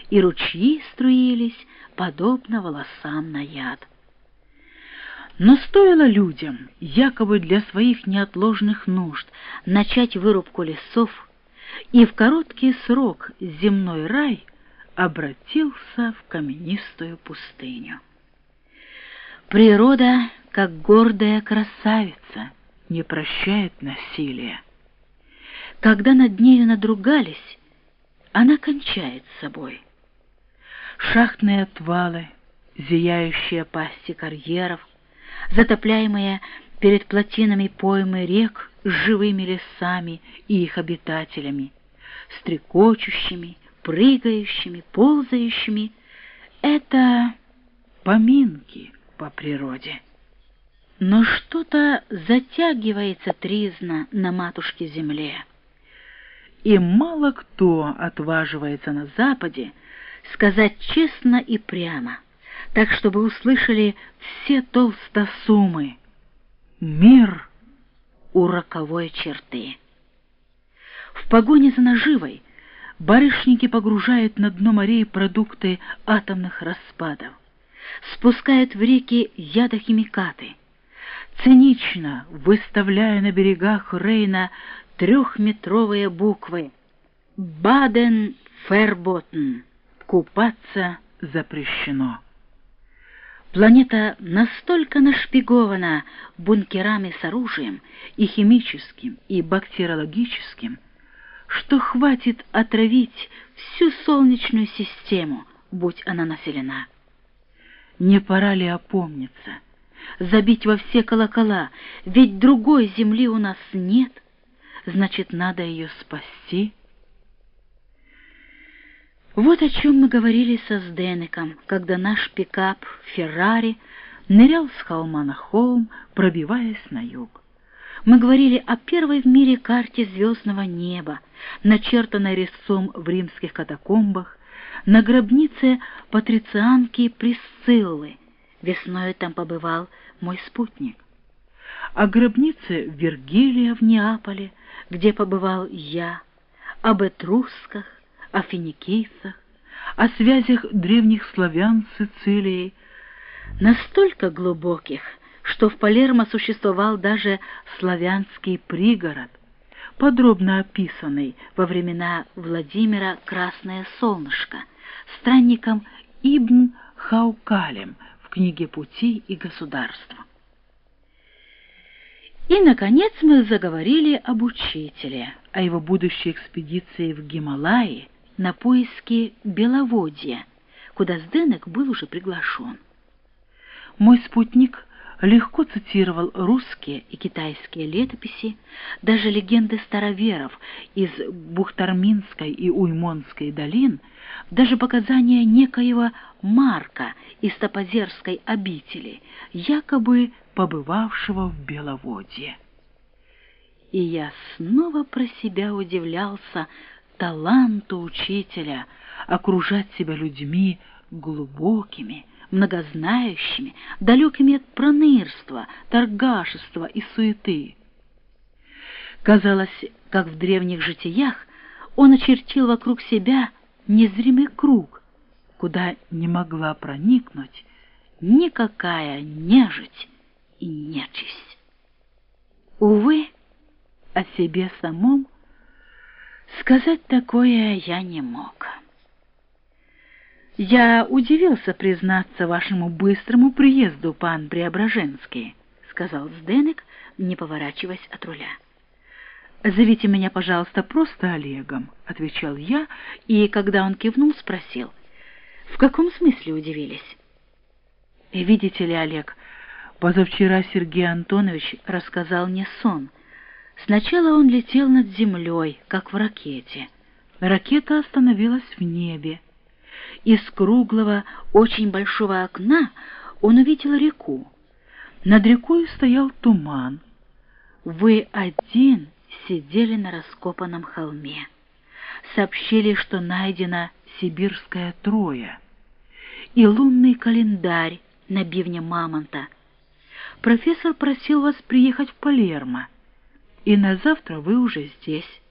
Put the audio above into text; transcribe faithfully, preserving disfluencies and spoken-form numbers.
и ручьи струились, подобно волосам наяд. Но стоило людям, якобы для своих неотложных нужд, начать вырубку лесов, и в короткий срок земной рай обратился в каменистую пустыню. Природа, как гордая красавица, не прощает насилия. Когда над нею надругались, она кончает с собой. Шахтные отвалы, зияющие пасти карьеров, затопляемые перед плотинами поймы рек с живыми лесами и их обитателями, стрекочущими, прыгающими, ползающими — это поминки по природе. Но что-то затягивается тризна на матушке-земле, и мало кто отваживается на Западе сказать честно и прямо, так, чтобы услышали все толстосумы: мир у роковой черты. В погоне за наживой барышники погружают на дно морей продукты атомных распадов, спускают в реки ядохимикаты, цинично выставляя на берегах Рейна трехметровые буквы «Баден-Ферботен» — купаться запрещено. Планета настолько нашпигована бункерами с оружием, и химическим, и бактериологическим, что хватит отравить всю Солнечную систему, будь она населена. Не пора ли опомниться, забить во все колокола, ведь другой земли у нас нет, значит, надо ее спасти? Вот о чем мы говорили со Сденеком, когда наш пикап «Феррари» нырял с холма на холм, пробиваясь на юг. Мы говорили о первой в мире карте звездного неба, начертанной резцом в римских катакомбах, на гробнице патрицианки Присциллы. Весною там побывал мой спутник. О гробнице Вергилия в Неаполе, где побывал я, об этрусках, о финикийцах, о связях древних славян с Сицилией, настолько глубоких, что в Палермо существовал даже славянский пригород, подробно описанный во времена Владимира Красное Солнышко странником Ибн Хаукалем в книге «Пути и государства». И, наконец, мы заговорили об учителе, о его будущей экспедиции в Гималаи на поиски Беловодья, куда Сденек был уже приглашен. Мой спутник легко цитировал русские и китайские летописи, даже легенды староверов из Бухтарминской и Уймонской долин, даже показания некоего Марка из Топозерской обители, якобы побывавшего в Беловодье. И я снова про себя удивлялся таланту учителя окружать себя людьми глубокими, многознающими, далекими от пронырства, торгашества и суеты. Казалось, как в древних житиях он очертил вокруг себя незримый круг, куда не могла проникнуть никакая нежить и нечисть. Увы, о себе самом сказать такое я не мог. «Я удивился, признаться, вашему быстрому приезду, пан Преображенский», — сказал Сденек, не поворачиваясь от руля. «Зовите меня, пожалуйста, просто Олегом», — отвечал я, и, когда он кивнул, спросил: «В каком смысле удивились?» «Видите ли, Олег, позавчера Сергей Антонович рассказал мне сон. Сначала он летел над землей, как в ракете. Ракета остановилась в небе. Из круглого, очень большого окна он увидел реку. Над рекой стоял туман. Вы один сидели на раскопанном холме. Сообщили, что найдена сибирская Троя и лунный календарь на бивне мамонта. Профессор просил вас приехать в Палермо, и на завтра вы уже здесь.